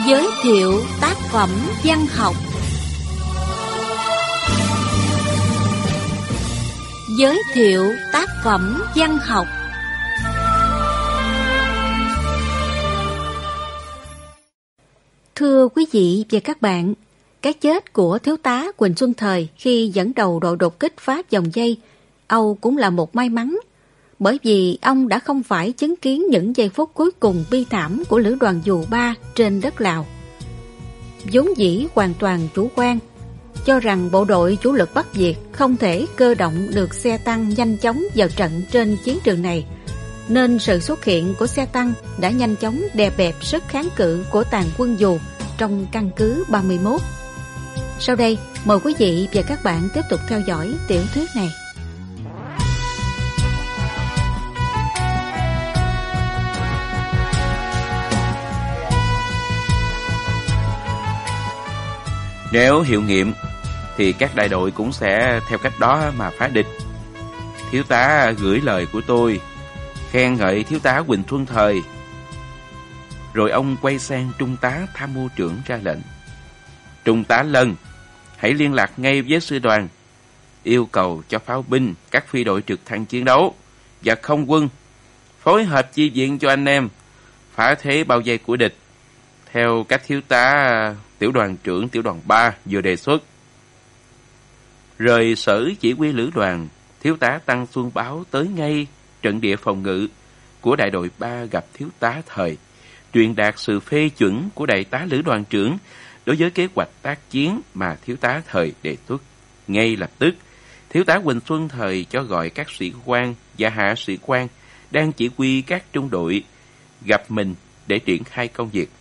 Giới thiệu tác phẩm văn học. Giới thiệu tác phẩm văn học. Thưa quý vị và các bạn, cái chết của thiếu tá Quỳnh Xuân Thời khi dẫn đầu đội đột kích phá vòng vây, Âu cũng là một may mắn, bởi vì ông đã không phải chứng kiến những giây phút cuối cùng bi thảm của lữ đoàn dù 3 trên đất Lào. Vốn dĩ hoàn toàn chủ quan, cho rằng bộ đội chủ lực Bắc Việt không thể cơ động được xe tăng nhanh chóng vào trận trên chiến trường này, nên sự xuất hiện của xe tăng đã nhanh chóng đè bẹp sức kháng cự của tàn quân dù trong căn cứ 31. Sau đây, mời quý vị và các bạn tiếp tục theo dõi tiểu thuyết này. Nếu hiệu nghiệm thì các đại đội cũng sẽ theo cách đó mà phá địch. Thiếu tá gửi lời của tôi, khen ngợi thiếu tá Quỳnh Xuân Thời. Rồi ông quay sang trung tá tham mưu trưởng ra lệnh: Trung tá Lân, hãy liên lạc ngay với sư đoàn, yêu cầu cho pháo binh, các phi đội trực thăng chiến đấu và không quân phối hợp chi viện cho anh em phá thế bao vây của địch theo cách thiếu tá tiểu đoàn trưởng tiểu đoàn 3 vừa đề xuất. Rời sở chỉ huy lữ đoàn, thiếu tá Tăng Xuân báo tới ngay trận địa phòng ngự của đại đội 3 gặp thiếu tá Thời, truyền đạt sự phê chuẩn của đại tá lữ đoàn trưởng đối với kế hoạch tác chiến mà thiếu tá Thời đề xuất. Ngay lập tức, thiếu tá Quỳnh Xuân Thời cho gọi các sĩ quan và hạ sĩ quan đang chỉ huy các trung đội gặp mình để triển khai công việc.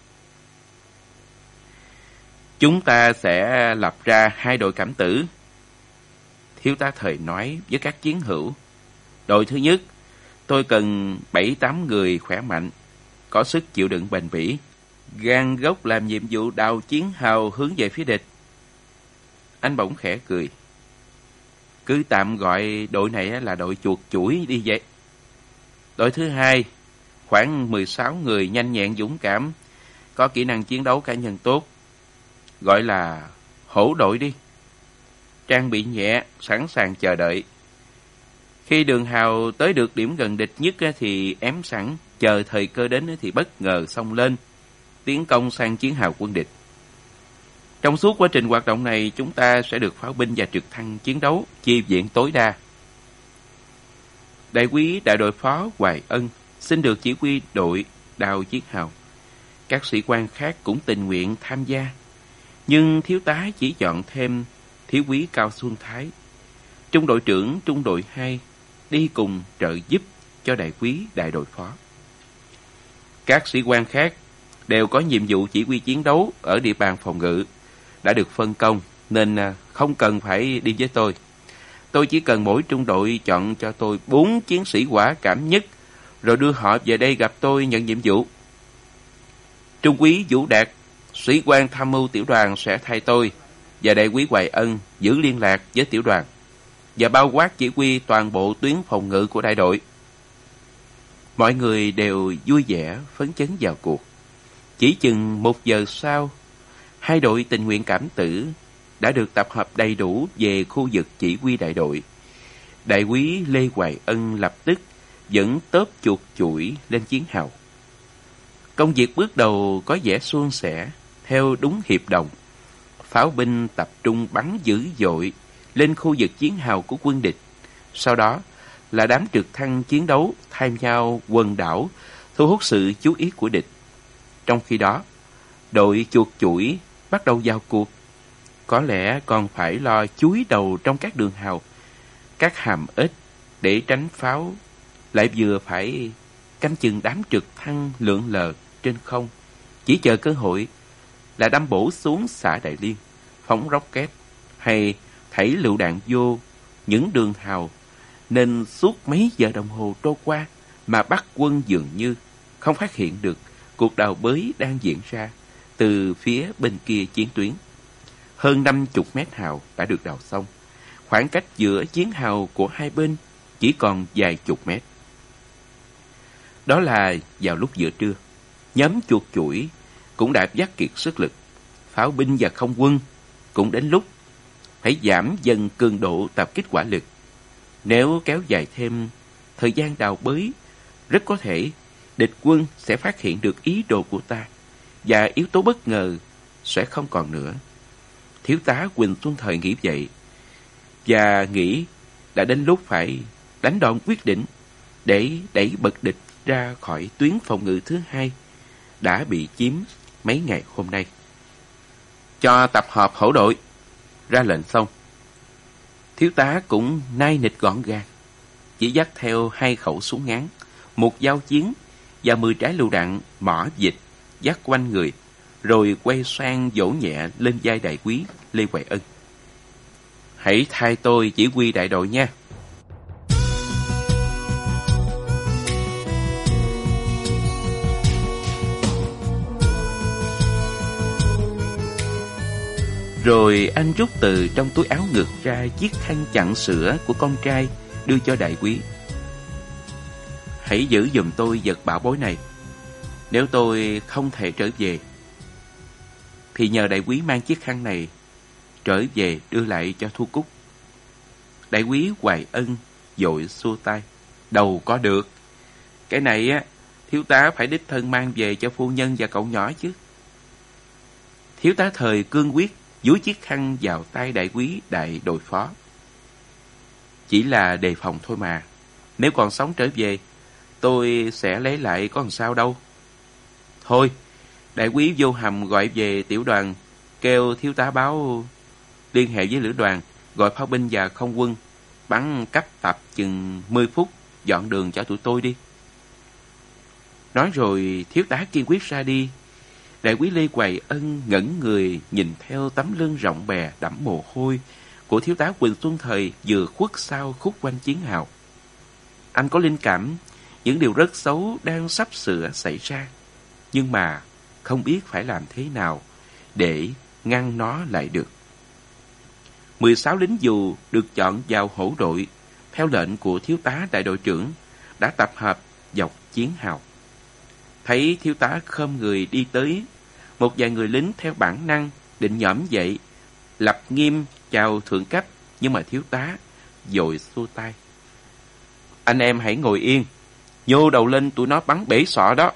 Chúng ta sẽ lập ra 2 đội cảm tử, thiếu tá Thời nói với các chiến hữu. Đội thứ nhất, tôi cần 7-8 người khỏe mạnh, có sức chịu đựng bền bỉ, gan gốc làm nhiệm vụ đào chiến hào hướng về phía địch. Anh bỗng khẽ cười. Cứ tạm gọi đội này là đội chuột chuỗi đi vậy. Đội thứ hai, khoảng 16 người nhanh nhẹn dũng cảm, có kỹ năng chiến đấu cá nhân tốt, gọi là hổ đội đi. Trang bị nhẹ, sẵn sàng chờ đợi. Khi đường hào tới được điểm gần địch nhất thì ém sẵn, chờ thời cơ đến thì bất ngờ xông lên, tiến công sang chiến hào quân địch. Trong suốt quá trình hoạt động này, chúng ta sẽ được pháo binh và trực thăng chiến đấu chi viện tối đa. Đại úy đại đội phó Hoài Ân xin được chỉ huy đội đào chiến hào. Các sĩ quan khác cũng tình nguyện tham gia, nhưng thiếu tá chỉ chọn thêm thiếu úy Cao Xuân Thái, trung đội trưởng trung đội 2, đi cùng trợ giúp cho đại úy đại đội phó. Các sĩ quan khác đều có nhiệm vụ chỉ huy chiến đấu ở địa bàn phòng ngự, đã được phân công nên không cần phải đi với tôi. Tôi chỉ cần mỗi trung đội chọn cho tôi 4 chiến sĩ quả cảm nhất, rồi đưa họ về đây gặp tôi nhận nhiệm vụ. Trung úy Vũ Đạt, sĩ quan tham mưu tiểu đoàn sẽ thay tôi, và đại úy Hoài Ân giữ liên lạc với tiểu đoàn và bao quát chỉ huy toàn bộ tuyến phòng ngự của đại đội. Mọi người đều vui vẻ phấn chấn vào cuộc. Chỉ chừng 1 giờ sau, 2 đội tình nguyện cảm tử đã được tập hợp đầy đủ về khu vực chỉ huy đại đội. Đại úy Lê Hoài Ân lập tức dẫn tốp chuột chuỗi lên chiến hào. Công việc bước đầu có vẻ suôn sẻ, theo đúng hiệp đồng. Pháo binh tập trung bắn dữ dội lên khu vực chiến hào của quân địch. Sau đó là đám trực thăng chiến đấu thay nhau quần đảo, thu hút sự chú ý của địch. Trong khi đó, đội chuột chuỗi bắt đầu vào cuộc. Có lẽ còn phải lo chúi đầu trong các đường hào, các hàm ếch để tránh pháo, lại vừa phải canh chừng đám trực thăng lượn lờ trên không, chỉ chờ cơ hội là đâm bổ xuống xã Đại Liên, phóng rocket hay thảy lựu đạn vô những đường hào, nên suốt mấy giờ đồng hồ trôi qua mà Bắc quân dường như không phát hiện được cuộc đào bới đang diễn ra từ phía bên kia chiến tuyến. Hơn 50 mét hào đã được đào xong. Khoảng cách giữa chiến hào của hai bên chỉ còn vài chục mét. Đó là vào lúc giữa trưa. Nhóm chuột chuỗi cũng đã vắt kiệt sức lực. Pháo binh và không quân cũng đến lúc phải giảm dần cường độ tập kích hỏa lực. Nếu kéo dài thêm thời gian đào bới, rất có thể địch quân sẽ phát hiện được ý đồ của ta, và yếu tố bất ngờ sẽ không còn nữa. Thiếu tá Quỳnh Xuân Thời nghĩ vậy, và nghĩ đã đến lúc phải đánh đòn quyết định để đẩy bật địch ra khỏi tuyến phòng ngự thứ hai đã bị chiếm mấy ngày hôm nay. Cho tập hợp hổ đội. Ra lệnh xong, thiếu tá cũng nai nịch gọn gàng, chỉ dắt theo 2 khẩu súng ngắn, 1 dao chiến và 10 trái lựu đạn mỏ vịt dắt quanh người, rồi quay sang vỗ nhẹ lên vai đại úy Lê Hoài Ân. Hãy thay tôi chỉ huy đại đội nha. Rồi anh rút từ trong túi áo ngực ra chiếc khăn chặn sữa của con trai, đưa cho đại úy. Hãy giữ giùm tôi vật bảo bối này. Nếu tôi không thể trở về, thì nhờ đại úy mang chiếc khăn này trở về đưa lại cho Thu Cúc. Đại úy Hoài Ân vội xua tay. Đâu có được. Cái này á, thiếu tá phải đích thân mang về cho phu nhân và cậu nhỏ chứ. Thiếu tá Thời cương quyết dúi chiếc khăn vào tay đại úy đại đội phó. Chỉ là đề phòng thôi mà. Nếu còn sống trở về, tôi sẽ lấy lại có làm sao đâu. Thôi, đại úy vô hầm gọi về tiểu đoàn, kêu thiếu tá báo liên hệ với lữ đoàn, gọi pháo binh và không quân, bắn cấp tập chừng 10 phút, dọn đường cho tụi tôi đi. Nói rồi thiếu tá kiên quyết ra đi. Đại úy Lê Hoài Ân ngẩn người nhìn theo tấm lưng rộng bè đẫm mồ hôi của thiếu tá Quỳnh Xuân Thời vừa khuất sau khúc quanh chiến hào. Anh có linh cảm những điều rất xấu đang sắp sửa xảy ra, nhưng mà không biết phải làm thế nào để ngăn nó lại được. 16 lính dù được chọn vào hổ đội theo lệnh của thiếu tá đại đội trưởng đã tập hợp dọc chiến hào. Thấy thiếu tá khom người đi tới, một vài người lính theo bản năng định nhổm dậy lập nghiêm chào thượng cấp, nhưng mà thiếu tá vội xua tay. Anh em hãy ngồi yên, nhô đầu lên tụi nó bắn bể sọ đó.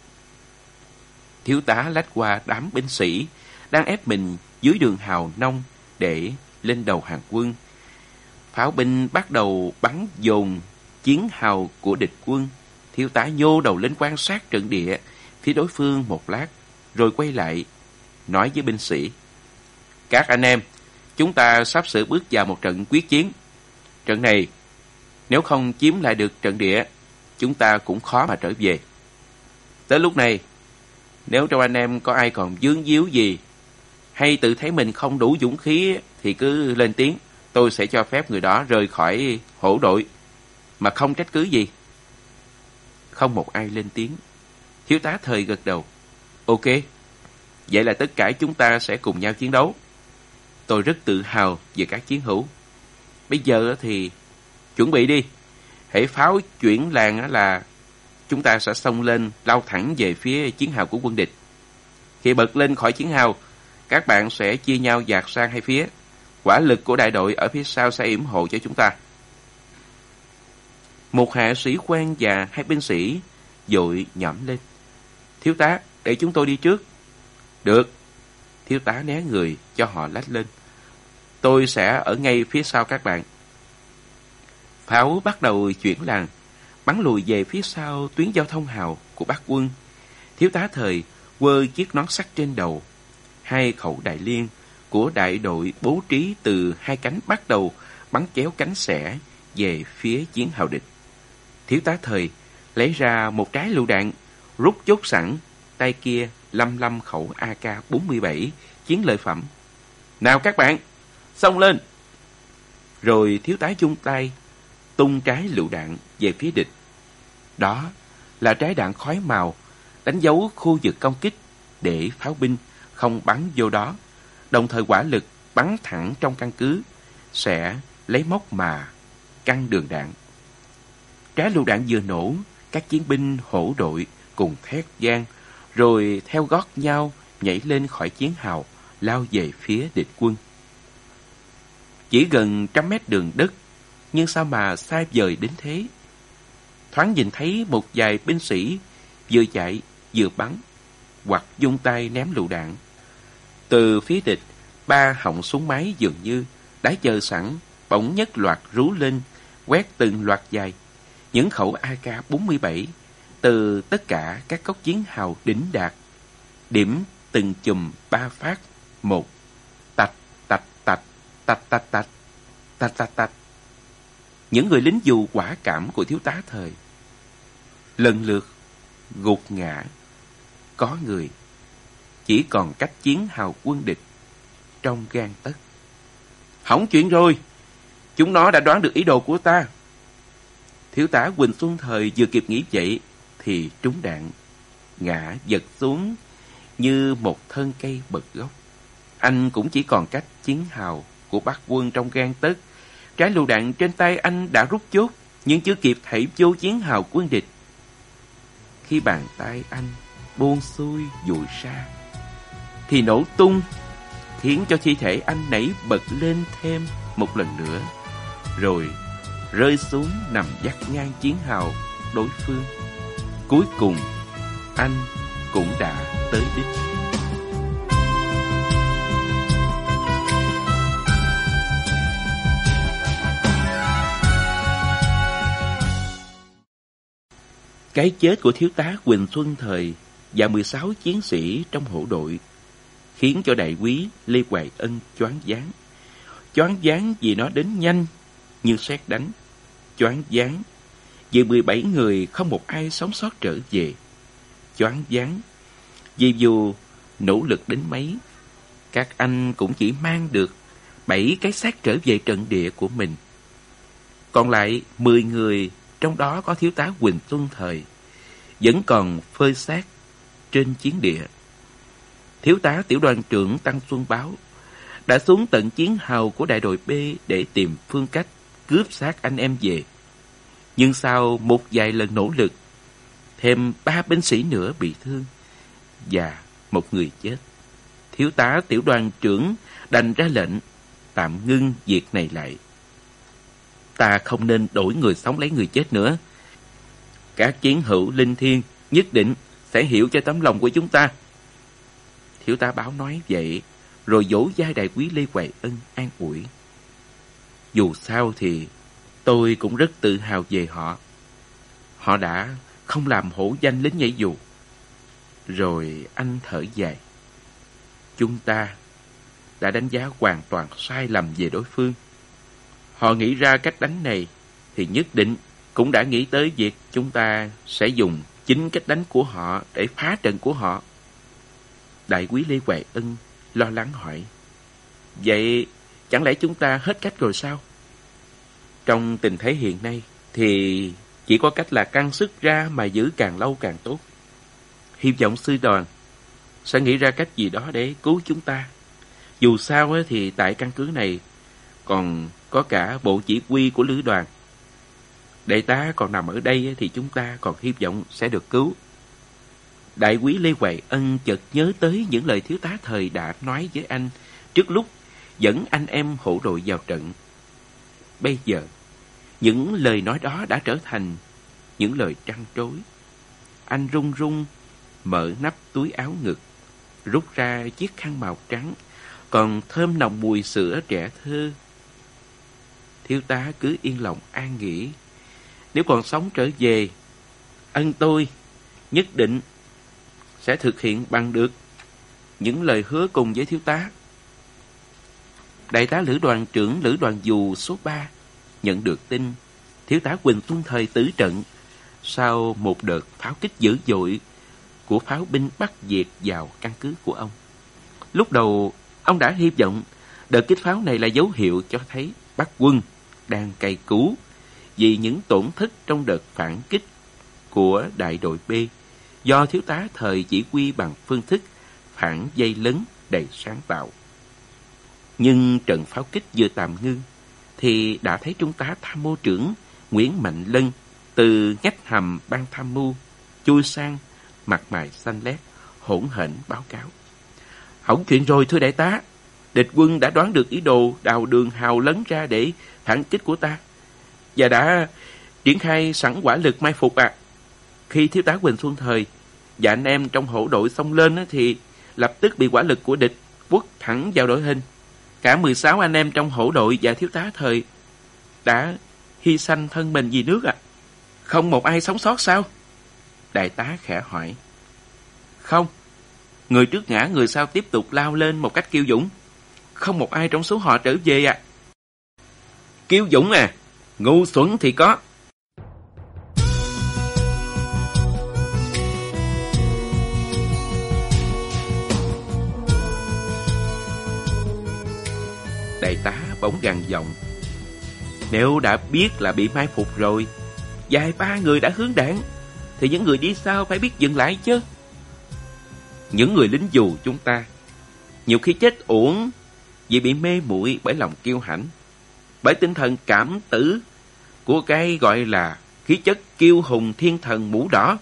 Thiếu tá lách qua đám binh sĩ đang ép mình dưới đường hào nông để lên đầu hàng quân. Pháo binh bắt đầu bắn dồn chiến hào của địch quân. Thiếu tá nhô đầu lên quan sát trận địa phía đối phương một lát, rồi quay lại nói với binh sĩ: Các anh em, chúng ta sắp sửa bước vào một trận quyết chiến. Trận này, nếu không chiếm lại được trận địa, chúng ta cũng khó mà trở về. Tới lúc này, nếu trong anh em có ai còn vướng víu gì, hay tự thấy mình không đủ dũng khí, thì cứ lên tiếng, tôi sẽ cho phép người đó rời khỏi hổ đội, mà không trách cứ gì. Không một ai lên tiếng. Thiếu tá Thời gật đầu. Ok, vậy là tất cả chúng ta sẽ cùng nhau chiến đấu. Tôi rất tự hào về các chiến hữu. Bây giờ thì chuẩn bị đi. Hễ pháo chuyển làn là chúng ta sẽ xông lên, lao thẳng về phía chiến hào của quân địch. Khi bật lên khỏi chiến hào, các bạn sẽ chia nhau dạt sang hai phía. Hỏa lực của đại đội ở phía sau sẽ yểm hộ cho chúng ta. Một hạ sĩ quan và 2 binh sĩ vội nhõm lên. Thiếu tá, để chúng tôi đi trước. Được. Thiếu tá né người cho họ lách lên. Tôi sẽ ở ngay phía sau các bạn. Pháo bắt đầu chuyển làn, bắn lùi về phía sau tuyến giao thông hào của Bắc quân. Thiếu tá Thời quơ chiếc nón sắt trên đầu. 2 khẩu đại liên của đại đội bố trí từ 2 cánh bắt đầu bắn chéo cánh xẻ về phía chiến hào địch. Thiếu tá Thời lấy ra một trái lựu đạn, rút chốt sẵn, tay kia lăm khẩu AK-47 chiến lợi phẩm. Nào các bạn, xông lên! Rồi thiếu tá vung tay tung trái lựu đạn về phía địch. Đó là trái đạn khói màu đánh dấu khu vực công kích để pháo binh không bắn vô đó, đồng thời hỏa lực bắn thẳng trong căn cứ sẽ lấy móc mà căng đường đạn. Trái lựu đạn vừa nổ, các chiến binh hổ đội cùng thét vang rồi theo gót nhau nhảy lên khỏi chiến hào, lao về phía địch quân. Chỉ gần 100 mét đường đất, nhưng sao mà xa vời đến thế? Thoáng nhìn thấy một vài binh sĩ vừa chạy vừa bắn, hoặc vung tay ném lựu đạn. Từ phía địch, 3 họng súng máy dường như đã chờ sẵn, bỗng nhất loạt rú lên, quét từng loạt dài. Những khẩu AK-47 từ tất cả các cốc chiến hào đỉnh đạt, điểm từng chùm 3 phát, một tạch tạch tạch tạch tạch tạch tạch tạch tạch. Những người lính dù quả cảm của thiếu tá Thời lần lượt gục ngã. Có người chỉ còn cách chiến hào quân địch trong gang tấc. Hỏng chuyện rồi, chúng nó đã đoán được ý đồ của ta. Thiếu tá Quỳnh Xuân Thời vừa kịp nghĩ vậy thì trúng đạn, ngã giật xuống như một thân cây bật gốc. Anh cũng chỉ còn cách chiến hào của Bắc quân trong gang tấc. Trái lựu đạn trên tay anh đã rút chốt, nhưng chưa kịp thảy vô chiến hào quân địch. Khi bàn tay anh buông xuôi dụi ra thì nổ tung, khiến cho thi thể anh nảy bật lên thêm một lần nữa, rồi rơi xuống nằm vắt ngang chiến hào đối phương. Cuối cùng anh cũng đã tới đích. Cái chết của thiếu tá Quỳnh Xuân Thời và 16 chiến sĩ trong hộ đội khiến cho đại úy Lê Hoài Ân choáng váng. Choáng váng vì nó đến nhanh như sét đánh. Choáng váng vì 17 người không một ai sống sót trở về. Choáng váng vì dù nỗ lực đến mấy, các anh cũng chỉ mang được 7 cái xác trở về trận địa của mình. Còn lại 10 người, trong đó có thiếu tá Quỳnh Xuân Thời, vẫn còn phơi xác trên chiến địa. Thiếu tá tiểu đoàn trưởng Tăng Xuân Báo đã xuống tận chiến hào của đại đội B để tìm phương cách cướp xác anh em về. Nhưng sau một vài lần nỗ lực, thêm 3 binh sĩ nữa bị thương và một người chết, thiếu tá tiểu đoàn trưởng đành ra lệnh tạm ngưng việc này lại. Ta không nên đổi người sống lấy người chết nữa. Các chiến hữu linh thiêng nhất định sẽ hiểu cho tấm lòng của chúng ta. Thiếu tá Báo nói vậy, rồi vỗ vai đại úy Lê Hoài Ân an ủi. Dù sao thì tôi cũng rất tự hào về họ. Họ đã không làm hổ danh lính nhảy dù. Rồi anh thở dài. Chúng ta đã đánh giá hoàn toàn sai lầm về đối phương. Họ nghĩ ra cách đánh này thì nhất định cũng đã nghĩ tới việc chúng ta sẽ dùng chính cách đánh của họ để phá trận của họ. Đại úy Lê Hoài Ân lo lắng hỏi. Vậy chẳng lẽ chúng ta hết cách rồi sao? Trong tình thế hiện nay thì chỉ có cách là căng sức ra mà giữ càng lâu càng tốt. Hy vọng sư đoàn sẽ nghĩ ra cách gì đó để cứu chúng ta. Dù sao thì tại căn cứ này còn có cả bộ chỉ huy của lữ đoàn. Đại tá còn nằm ở đây thì chúng ta còn hy vọng sẽ được cứu. Đại úy Lê Hoài Ân chợt nhớ tới những lời thiếu tá Thời đã nói với anh trước lúc dẫn anh em hộ đội vào trận. Bây giờ, những lời nói đó đã trở thành những lời trăn trối. Anh run run mở nắp túi áo ngực, rút ra chiếc khăn màu trắng, còn thơm nồng mùi sữa trẻ thơ. Thiếu tá cứ yên lòng an nghỉ. Nếu còn sống trở về, Ân tôi nhất định sẽ thực hiện bằng được những lời hứa cùng với thiếu tá. Đại tá lữ đoàn trưởng lữ đoàn dù số 3 nhận được tin thiếu tá Quỳnh Xuân Thời tử trận sau một đợt pháo kích dữ dội của pháo binh Bắc Việt vào căn cứ của ông. Lúc đầu, ông đã hy vọng đợt kích pháo này là dấu hiệu cho thấy Bắc quân đang cày cú vì những tổn thất trong đợt phản kích của đại đội B do thiếu tá Thời chỉ huy bằng phương thức phản dây lấn đầy sáng tạo. Nhưng trận pháo kích vừa tạm ngưng thì đã thấy trung tá tham mưu trưởng Nguyễn Mạnh Lân từ ngách hầm ban tham mưu chui sang, mặt mày xanh lét, hỗn hển báo cáo. Hỏng chuyện rồi thưa đại tá. Địch quân đã đoán được ý đồ đào đường hào lấn ra để phản kích của ta, và đã triển khai sẵn hỏa lực mai phục ạ. Khi thiếu tá Quỳnh Xuân Thời và anh em trong hổ đội xông lên thì lập tức bị hỏa lực của địch quất thẳng vào đội hình. Cả 16 anh em trong hổ đội và thiếu tá Thời đã hy sanh thân mình vì nước ạ. Không một ai sống sót sao? Đại tá khẽ hỏi. Không. Người trước ngã, người sau tiếp tục lao lên một cách kiêu dũng. Không một ai trong số họ trở về ạ. Kiêu dũng à? Ngu xuẩn thì có. Đại tá bỗng gằn giọng. Nếu đã biết là bị mai phục rồi, vài ba người đã hướng đạn, thì những người đi sau phải biết dừng lại chứ. Những người lính dù chúng ta nhiều khi chết uổng vì bị mê muội bởi lòng kiêu hãnh, bởi tinh thần cảm tử của cái gọi là khí chất kiêu hùng thiên thần mũ đỏ.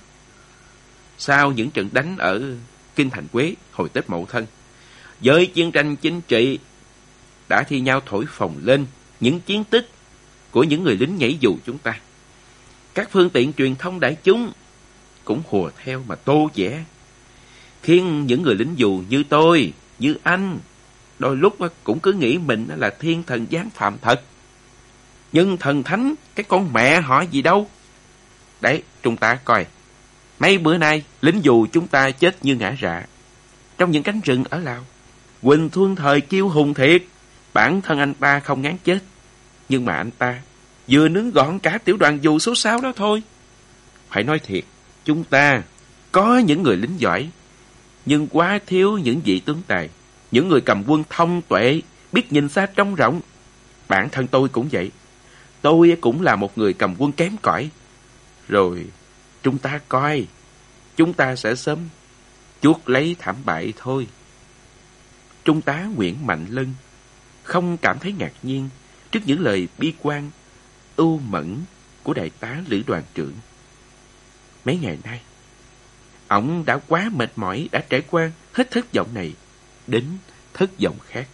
Sau những trận đánh ở Kinh Thành Quế hồi Tết Mậu Thân, với chiến tranh chính trị đã thi nhau thổi phồng lên những chiến tích của những người lính nhảy dù chúng ta. Các phương tiện truyền thông đại chúng cũng hùa theo mà tô vẽ, khiến những người lính dù như tôi, như anh, đôi lúc cũng cứ nghĩ mình là thiên thần giáng phàm thật. Nhưng thần thánh, cái con mẹ họ gì đâu. Đấy, chúng ta coi, mấy bữa nay lính dù chúng ta chết như ngã rạ trong những cánh rừng ở Lào. Quỳnh Xuân Thời kiêu hùng thiệt, bản thân anh ta không ngán chết, nhưng mà anh ta vừa nướng gọn cả tiểu đoàn dù số 6 đó thôi. Phải nói thiệt, chúng ta có những người lính giỏi, nhưng quá thiếu những vị tướng tài, những người cầm quân thông tuệ, biết nhìn xa trông rộng. Bản thân tôi cũng vậy. Tôi cũng là một người cầm quân kém cỏi. Rồi chúng ta coi, chúng ta sẽ sớm chuốc lấy thảm bại thôi. Trung tá Nguyễn Mạnh Lân không cảm thấy ngạc nhiên trước những lời bi quan, ưu mẫn của đại tá lữ đoàn trưởng. Mấy ngày nay, ổng đã quá mệt mỏi, đã trải qua hết thất vọng này đến thất vọng khác.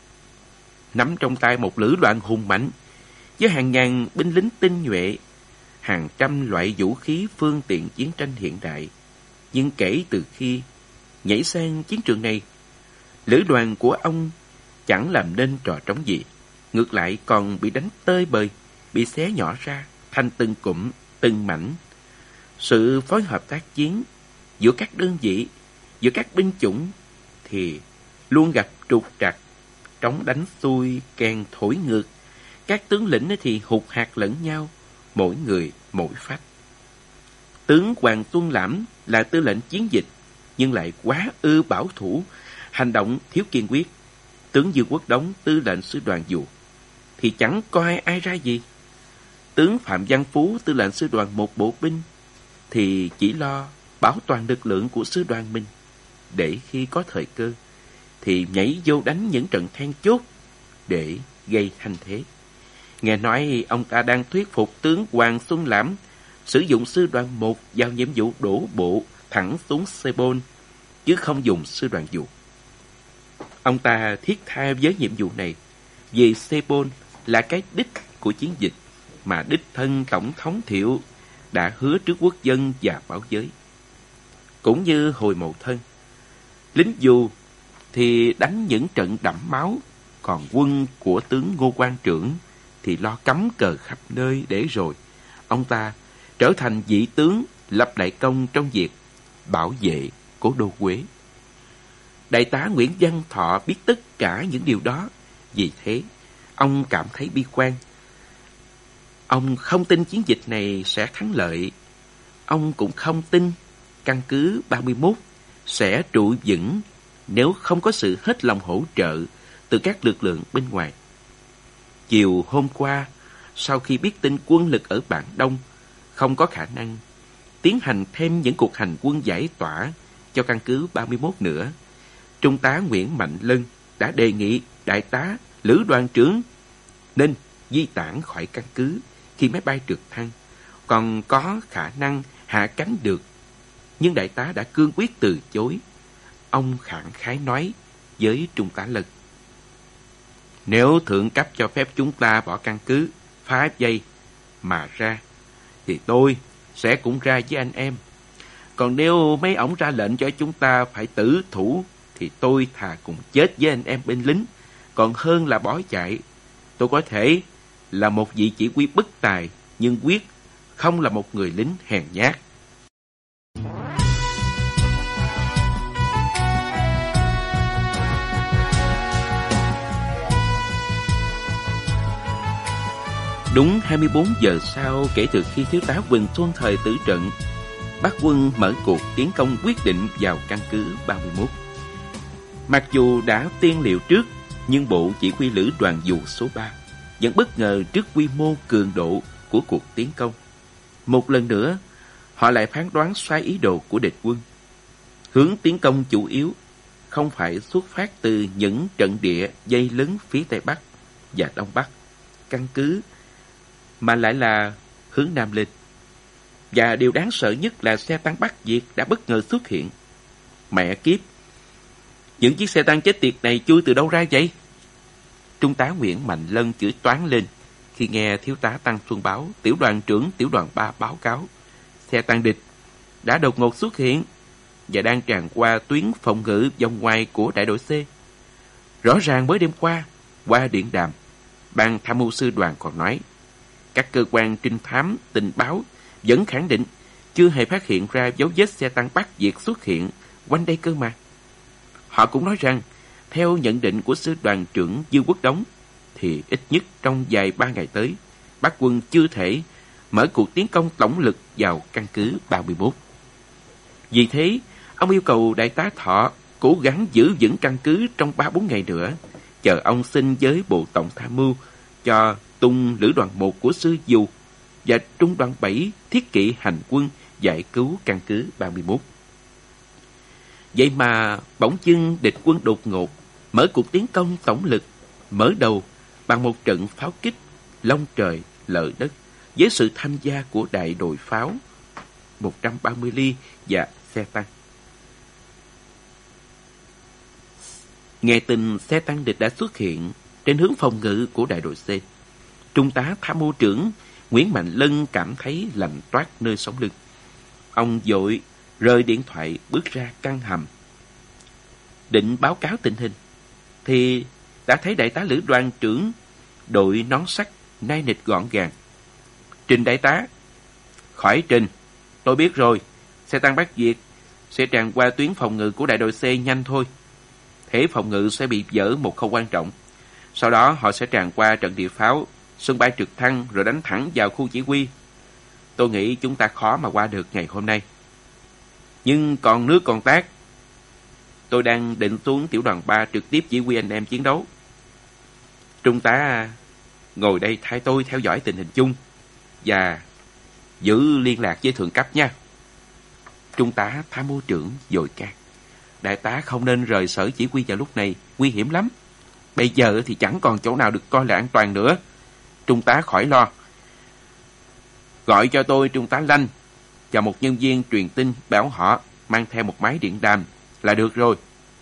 Nắm trong tay một lữ đoàn hùng mạnh với hàng ngàn binh lính tinh nhuệ, hàng trăm loại vũ khí phương tiện chiến tranh hiện đại. Nhưng kể từ khi nhảy sang chiến trường này, lữ đoàn của ông chẳng làm nên trò trống gì. Ngược lại còn bị đánh tơi bời, bị xé nhỏ ra thành từng cụm, từng mảnh. Sự phối hợp tác chiến giữa các đơn vị, giữa các binh chủng thì luôn gặp trục trặc, trống đánh xuôi, kèn thổi ngược. Các tướng lĩnh thì hụt hạt lẫn nhau, mỗi người mỗi phách. Tướng Hoàng Tuân Lãm là tư lệnh chiến dịch, nhưng lại quá ư bảo thủ, hành động thiếu kiên quyết. Tướng Dương Quốc Đống, tư lệnh sư đoàn dù, thì chẳng coi ai ra gì. Tướng Phạm Văn Phú, tư lệnh sư đoàn 1 bộ binh, thì chỉ lo bảo toàn lực lượng của sư đoàn mình, để khi có thời cơ thì nhảy vô đánh những trận then chốt để gây thanh thế. Nghe nói ông ta đang thuyết phục tướng Hoàng Xuân Lãm sử dụng sư đoàn 1 vào nhiệm vụ đổ bộ thẳng xuống Sebon, chứ không dùng sư đoàn dù. Ông ta thiết tha với nhiệm vụ này vì Sebon là cái đích của chiến dịch mà đích thân Tổng thống Thiệu đã hứa trước quốc dân và báo giới. Cũng như hồi Mậu Thân, lính dù thì đánh những trận đẫm máu, còn quân của tướng Ngô Quan Trưởng thì lo cắm cờ khắp nơi, để rồi ông ta trở thành vị tướng lập đại công trong việc bảo vệ cố đô Huế. Đại tá Nguyễn Văn Thọ biết tất cả những điều đó, vì thế ông cảm thấy bi quan. Ông không tin chiến dịch này sẽ thắng lợi. Ông cũng không tin căn cứ 31 sẽ trụ vững nếu không có sự hết lòng hỗ trợ từ các lực lượng bên ngoài. Chiều hôm qua, sau khi biết tin quân lực ở Bản Đông không có khả năng tiến hành thêm những cuộc hành quân giải tỏa cho căn cứ 31 nữa, Trung tá Nguyễn Mạnh Lân đã đề nghị đại tá lữ đoàn trưởng nên di tản khỏi căn cứ khi máy bay trực thăng còn có khả năng hạ cánh được. Nhưng đại tá đã cương quyết từ chối ông khẳng khái nói với trung tá Lân: nếu thượng cấp cho phép chúng ta bỏ căn cứ, phá dây mà ra, thì tôi sẽ cũng ra với anh em. Còn nếu mấy ổng ra lệnh cho chúng ta phải tử thủ, thì tôi thà cùng chết với anh em binh lính, còn hơn là bỏ chạy. Tôi có thể là một vị chỉ huy bất tài, nhưng quyết không là một người lính hèn nhát. Đúng 24 giờ sau kể từ khi thiếu tá Quỳnh Xuân Thời tử trận, Bắc quân mở cuộc tiến công quyết định vào căn cứ 31. Mặc dù đã tiên liệu trước, nhưng bộ chỉ huy lữ đoàn dù số 3 vẫn bất ngờ trước quy mô cường độ của cuộc tiến công. Một lần nữa, họ lại phán đoán sai ý đồ của địch quân. Hướng tiến công chủ yếu không phải xuất phát từ những trận địa dây lớn phía Tây Bắc và Đông Bắc căn cứ, mà lại là hướng Nam lên. Và điều đáng sợ nhất là xe tăng Bắc Việt đã bất ngờ xuất hiện. Mẹ kiếp! Những chiếc xe tăng chết tiệt này chui từ đâu ra vậy? Trung tá Nguyễn Mạnh Lân chửi toáng lên khi nghe thiếu tá Tăng Xuân Báo, tiểu đoàn trưởng tiểu đoàn 3 báo cáo xe tăng địch đã đột ngột xuất hiện và đang tràn qua tuyến phòng ngự vòng ngoài của đại đội C. Rõ ràng mới đêm qua điện đàm, ban tham mưu sư đoàn còn nói các cơ quan trinh thám tình báo vẫn khẳng định chưa hề phát hiện ra dấu vết xe tăng Bắc Việt xuất hiện quanh đây cơ mà. Họ cũng nói rằng theo nhận định của sư đoàn trưởng Dương Quốc Đống thì ít nhất trong vài 3 ngày tới, Bắc quân chưa thể mở cuộc tiến công tổng lực vào căn cứ 31. Vì thế, ông yêu cầu đại tá Thọ cố gắng giữ vững căn cứ trong 3-4 ngày nữa, chờ ông xin với Bộ Tổng tham mưu cho tung lữ đoàn 1 của sư Dù và trung đoàn 7 thiết kỵ hành quân giải cứu căn cứ 31. Vậy mà bỗng dưng địch quân đột ngột mở cuộc tiến công tổng lực, mở đầu bằng một trận pháo kích long trời lở đất với sự tham gia của đại đội pháo 130 ly và xe tăng. Nghe tin xe tăng địch đã xuất hiện trên hướng phòng ngự của đại đội C, trung tá tham mưu trưởng Nguyễn Mạnh Lân cảm thấy lạnh toát nơi sống lưng. Ông vội rời điện thoại bước ra căn hầm, định báo cáo tình hình, thì đã thấy đại tá lữ đoàn trưởng đội nón sắt nai nịt gọn gàng: Trình đại tá. Khỏi Trình, tôi biết rồi, xe tăng Bắc Việt sẽ tràn qua tuyến phòng ngự của đại đội C nhanh thôi. Thế phòng ngự sẽ bị vỡ một khâu quan trọng. Sau đó họ sẽ tràn qua trận địa pháo, sân bay trực thăng rồi đánh thẳng vào khu chỉ huy. Tôi nghĩ chúng ta khó mà qua được ngày hôm nay. Nhưng còn nước còn tát. Tôi đang định xuống tiểu đoàn 3 trực tiếp chỉ huy anh em chiến đấu. Trung tá ngồi đây thay tôi theo dõi tình hình chung và giữ liên lạc với thượng cấp nha. Trung tá tham mưu trưởng vội can: đại tá không nên rời sở chỉ huy vào lúc này, nguy hiểm lắm. Bây giờ thì chẳng còn chỗ nào được coi là an toàn nữa. Trung tá khỏi lo. Gọi cho tôi trung tá Lanh và một nhân viên truyền tin bảo họ mang theo một máy điện đàm là được rồi.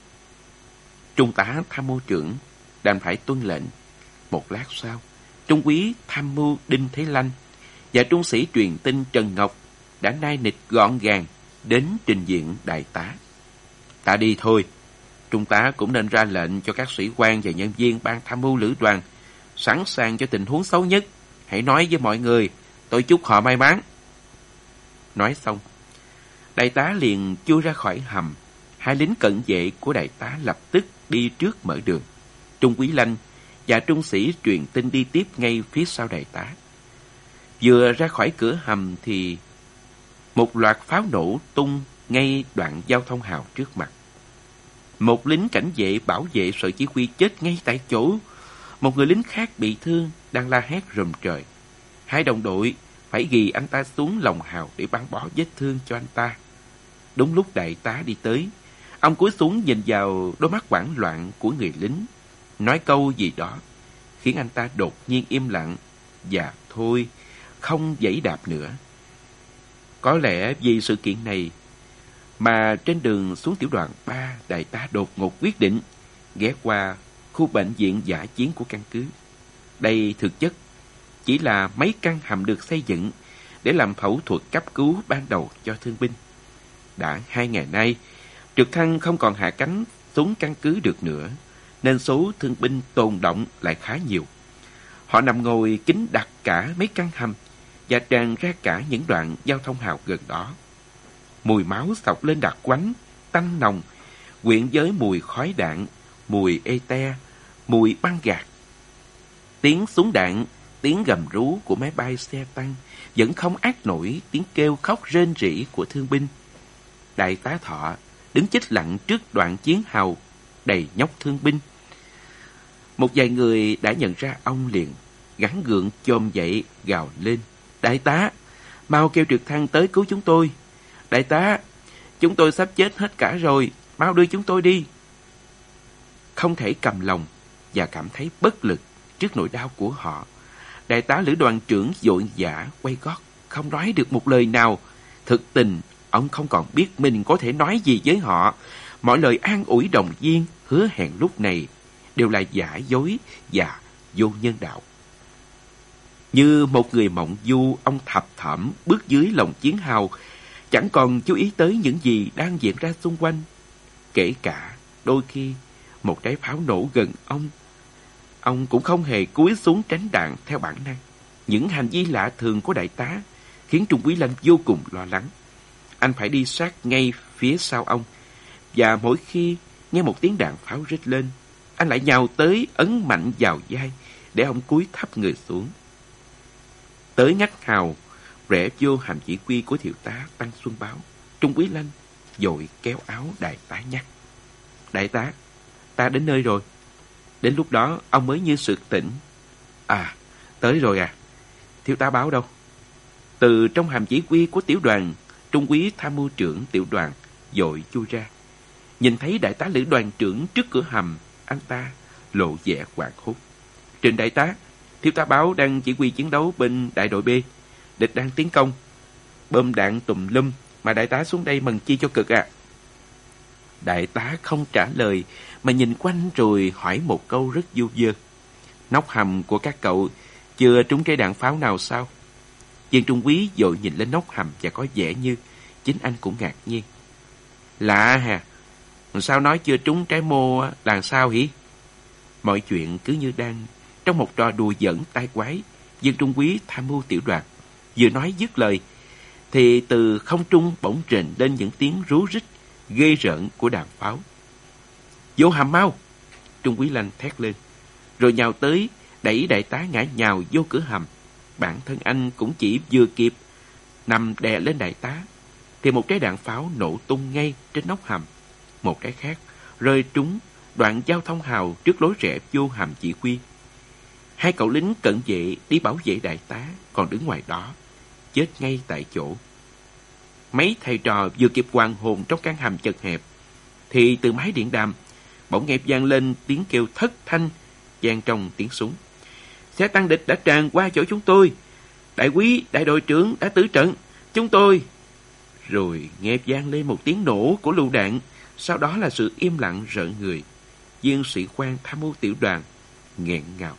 Trung tá tham mưu trưởng đành phải tuân lệnh. Một lát sau, trung úy tham mưu Đinh Thế Lanh và trung sĩ truyền tin Trần Ngọc đã nai nịt gọn gàng đến trình diện đại tá. Ta đi thôi. Trung tá cũng nên ra lệnh cho các sĩ quan và nhân viên ban tham mưu lữ đoàn sẵn sàng cho tình huống xấu nhất. Hãy nói với mọi người, tôi chúc họ may mắn. Nói xong, đại tá liền chui ra khỏi hầm. Hai lính cận vệ của đại tá lập tức đi trước mở đường. Trung úy Lanh và trung sĩ truyền tin đi tiếp ngay phía sau đại tá. Vừa ra khỏi cửa hầm thì một loạt pháo nổ tung ngay đoạn giao thông hào trước mặt. Một lính cảnh vệ bảo vệ sở chỉ huy chết ngay tại chỗ. Một người lính khác bị thương đang la hét rùm trời. Hai đồng đội phải ghì anh ta xuống lòng hào để băng bó vết thương cho anh ta. Đúng lúc đại tá đi tới, ông cúi xuống nhìn vào đôi mắt hoảng loạn của người lính, nói câu gì đó khiến anh ta đột nhiên im lặng và thôi không giãy đạp nữa. Có lẽ vì sự kiện này Mà trên đường xuống tiểu đoàn 3, đại tá đột ngột quyết định ghé qua khu bệnh viện dã chiến của căn cứ. Đây thực chất chỉ là mấy căn hầm được xây dựng để làm phẫu thuật cấp cứu ban đầu cho thương binh. Đã 2 ngày nay, trực thăng không còn hạ cánh xuống căn cứ được nữa, nên số thương binh tồn đọng lại khá nhiều. Họ nằm ngồi kín đặt cả mấy căn hầm và tràn ra cả những đoạn giao thông hào gần đó. Mùi máu xộc lên đặc quánh, tanh nồng, quyện với mùi khói đạn, mùi ê-te, mùi băng gạc. Tiếng súng đạn, tiếng gầm rú của máy bay xe tăng vẫn không át nổi tiếng kêu khóc rên rỉ của thương binh. Đại tá Thọ đứng chết lặng trước đoạn chiến hào đầy nhóc thương binh. Một vài người đã nhận ra ông liền gắng gượng chồm dậy gào lên: "Đại tá, mau kêu trực thăng tới cứu chúng tôi! Đại tá, chúng tôi sắp chết hết cả rồi, mau đưa chúng tôi đi!" Không thể cầm lòng và cảm thấy bất lực trước nỗi đau của họ, đại tá lữ đoàn trưởng vội vã quay gót, không nói được một lời nào. Thực tình, ông không còn biết mình có thể nói gì với họ. Mọi lời an ủi động viên, hứa hẹn lúc này đều là giả dối và vô nhân đạo. Như một người mộng du, ông thập thỏm bước dưới lòng chiến hào, chẳng còn chú ý tới những gì đang diễn ra xung quanh. Kể cả đôi khi một trái pháo nổ gần ông cũng không hề cúi xuống tránh đạn theo bản năng. Những hành vi lạ thường của đại tá khiến Trung úy Lanh vô cùng lo lắng. Anh phải đi sát ngay phía sau ông, và mỗi khi nghe một tiếng đạn pháo rít lên, anh lại nhào tới ấn mạnh vào vai để ông cúi thấp người xuống. Tới ngách hào, rẽ vô hàm chỉ huy của thiếu tá Tăng Xuân Báo, Trung úy Lanh vội kéo áo đại tá nhắc: "Đại tá, ta đến nơi rồi." Đến lúc đó ông mới như sực tỉnh: "À, tới rồi à? Thiếu tá Báo đâu?" Từ trong hàm chỉ huy của tiểu đoàn, Trung úy tham mưu trưởng tiểu đoàn vội chui ra. Nhìn thấy đại tá lữ đoàn trưởng trước cửa hầm, anh ta lộ vẻ hoảng hốt: "Trình đại tá, thiếu tá Báo đang chỉ huy chiến đấu bên đại đội B. Địch đang tiến công, bom đạn tùm lum, mà đại tá xuống đây mần chi cho cực à?" Đại tá không trả lời mà nhìn quanh rồi hỏi một câu rất vu vơ: "Nóc hầm của các cậu chưa trúng trái đạn pháo nào sao?" Viên trung úy vội nhìn lên nóc hầm và có vẻ như chính anh cũng ngạc nhiên: "Lạ hà, sao nói chưa trúng trái mô là sao hỉ?" Mọi chuyện cứ như đang trong một trò đùa giỡn tai quái. Viên trung úy tham mưu tiểu đoàn vừa nói dứt lời thì từ không trung bỗng rền lên những tiếng rú rít ghê rợn của đạn pháo. "Vô hầm mau!" Trung úy Lanh thét lên, rồi nhào tới đẩy đại tá ngã nhào vô cửa hầm. Bản thân anh cũng chỉ vừa kịp nằm đè lên đại tá thì một trái đạn pháo nổ tung ngay trên nóc hầm. Một cái khác rơi trúng đoạn giao thông hào trước lối rẽ vô hầm chỉ huy. Hai cậu lính cận vệ đi bảo vệ đại tá còn đứng ngoài đó chết ngay tại chỗ. Mấy thầy trò vừa kịp hoàn hồn trong căn hầm chật hẹp thì từ máy điện đàm bỗng nghe vang lên tiếng kêu thất thanh vang trong tiếng súng: "Xe tăng địch đã tràn qua chỗ chúng tôi. Đại úy, đại đội trưởng đã tử trận. Chúng tôi..." Rồi nghe vang lên một tiếng nổ của lựu đạn, sau đó là sự im lặng rợn người. Viên sĩ quan tham mưu tiểu đoàn nghẹn ngào: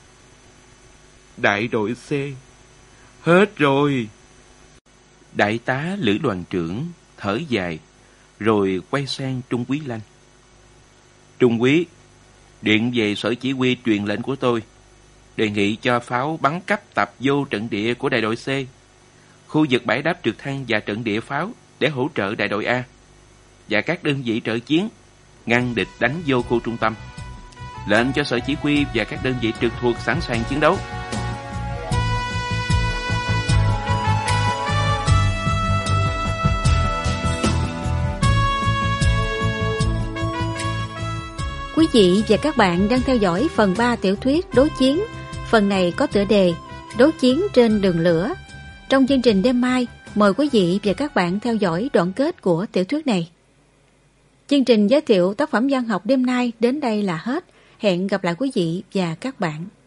"Đại đội C, hết rồi." Đại tá lữ đoàn trưởng thở dài rồi quay sang Trung úy Lanh: "Trung úy, điện về sở chỉ huy truyền lệnh của tôi, đề nghị cho pháo bắn cấp tập vô trận địa của đại đội C, khu vực bãi đáp trực thăng và trận địa pháo để hỗ trợ đại đội A, và các đơn vị trợ chiến ngăn địch đánh vô khu trung tâm. Lệnh cho sở chỉ huy và các đơn vị trực thuộc sẵn sàng chiến đấu." Quý vị và các bạn đang theo dõi phần 3 tiểu thuyết Đối chiến. Phần này có tựa đề Đối chiến trên đường lửa. Trong chương trình đêm mai, mời quý vị và các bạn theo dõi đoạn kết của tiểu thuyết này. Chương trình giới thiệu tác phẩm văn học đêm nay đến đây là hết. Hẹn gặp lại quý vị và các bạn.